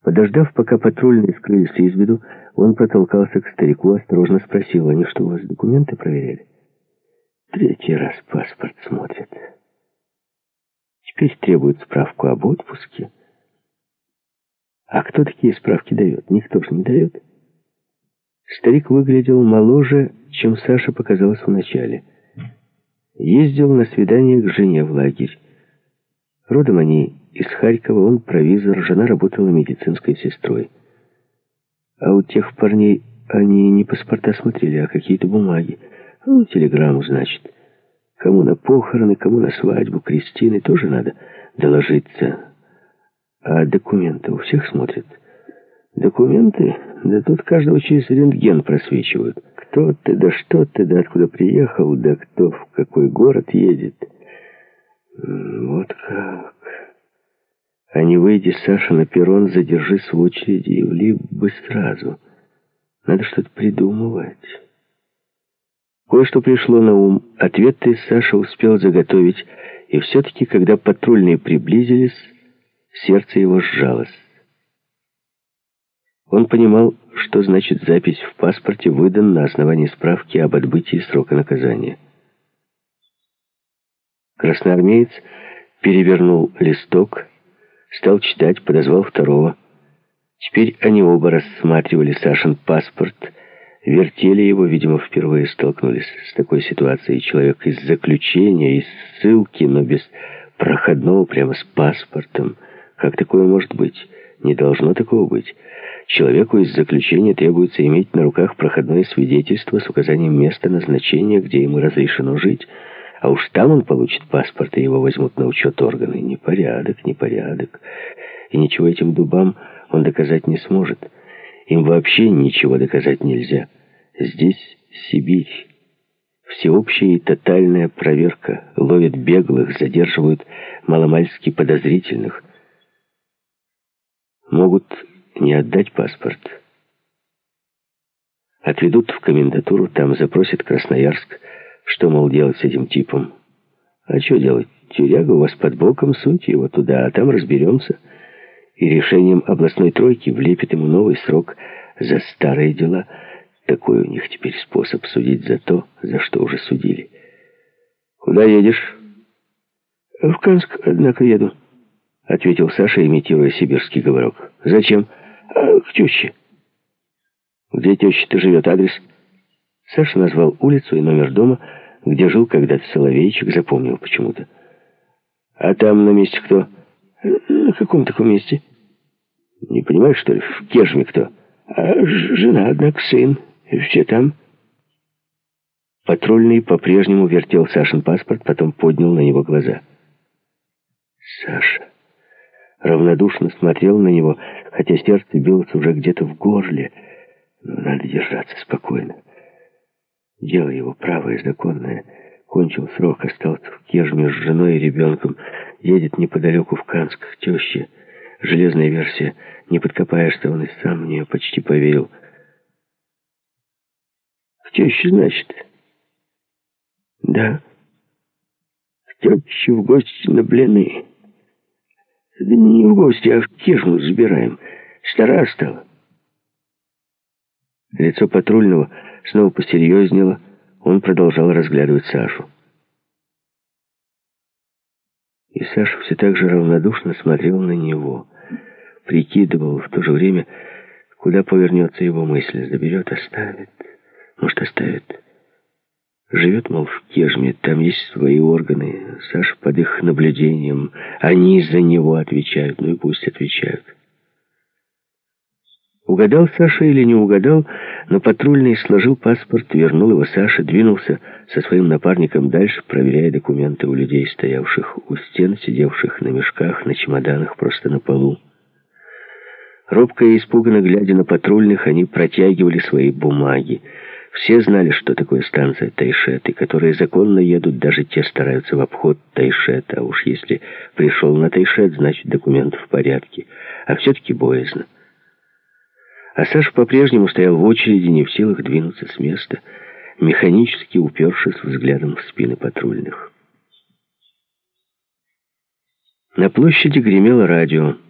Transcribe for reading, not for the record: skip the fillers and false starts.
Подождав, пока патрульные скрылись из виду, он протолкался к старику, осторожно спросил: «Они что, у вас документы проверяли?» «Третий раз паспорт смотрят. Теперь требуют справку об отпуске. А кто такие справки дает? Никто же не дает». Старик выглядел моложе, чем Саше показалось вначале. Ездил на свидание к жене в лагерь. Родом они из Харькова, он провизор, жена работала медицинской сестрой. А у тех парней они не паспорта смотрели, а какие-то бумаги. Ну, телеграмму, значит. Кому на похороны, кому на свадьбу, крестины тоже надо доложиться. А документы у всех смотрят. Документы? Да тут каждого через рентген просвечивают. Кто ты, да что ты, да откуда приехал, да кто в какой город едет. Вот как. А не выйди, Саша, на перрон, задержись в очереди и влип бы сразу. Надо что-то придумывать. Кое-что пришло на ум. Ответы Саша успел заготовить, и все-таки, когда патрульные приблизились, сердце его сжалось. Он понимал, что значит запись в паспорте выдан на основании справки об отбытии срока наказания. Красноармеец перевернул листок, стал читать, подозвал второго. Теперь они оба рассматривали Сашин паспорт, вертели его, видимо, впервые столкнулись с такой ситуацией. Человек из заключения, из ссылки, но без проходного, прямо с паспортом. Как такое может быть? Не должно такого быть. Человеку из заключения требуется иметь на руках проходное свидетельство с указанием места назначения, где ему разрешено жить. А уж там он получит паспорт, и его возьмут на учет органы. Непорядок, непорядок. И ничего этим дубам он доказать не сможет. Им вообще ничего доказать нельзя. Здесь Сибирь. Всеобщая и тотальная проверка. Ловят беглых, задерживают маломальски подозрительных. Могут не отдать паспорт. Отведут в комендатуру, там запросят Красноярск. Что, мол, делать с этим типом? А что делать? Тюряга у вас под боком, суньте его туда, а там разберемся. И решением областной тройки влепит ему новый срок за старые дела. Такой у них теперь способ судить за то, за что уже судили. «Куда едешь?» «В Канск, однако, еду», — ответил Саша, имитируя сибирский говорок. «Зачем?» «К теще». «Где теща-то живет? Адрес?» Саша назвал улицу и номер дома, где жил когда-то Соловейчик, запомнил почему-то. «А там на месте кто?» «На каком таком месте?» «Не понимаешь, что ли, в Кежме кто?» «Жена, однако, сын. Все там». Патрульный по-прежнему вертел Сашин паспорт, потом поднял на него глаза. Саша равнодушно смотрел на него, хотя сердце билось уже где-то в горле. Но надо держаться спокойно. Дело его правое, законное. Кончил срок, остался в Кежме с женой и ребенком. Едет неподалеку в Канск к теще. Железная версия. Не подкопаешься, он и сам в нее почти поверил. «К теще, значит?» «Да. К теще в гости на блины. Да не в гости, а в Кежму забираем. Стара стала». Лицо патрульного снова посерьезнело. Он продолжал разглядывать Сашу. И Саша все так же равнодушно смотрел на него. Прикидывал в то же время, куда повернется его мысль. Заберет, оставит. Может, оставит. Живет, мол, в Кежме. Там есть свои органы. Саша под их наблюдением. Они за него отвечают. Ну и пусть отвечают. Угадал Саша или не угадал, но патрульный сложил паспорт, вернул его Саше, двинулся со своим напарником дальше, проверяя документы у людей, стоявших у стен, сидевших на мешках, на чемоданах, просто на полу. Робко и испуганно глядя на патрульных, они протягивали свои бумаги. Все знали, что такое станция Тайшет, и которые законно едут, даже те стараются в обход Тайшета. А уж если пришел на Тайшет, значит документ в порядке. А все-таки боязно. А Саша по-прежнему стоял в очереди, не в силах двинуться с места, механически упершись взглядом в спины патрульных. На площади гремело радио.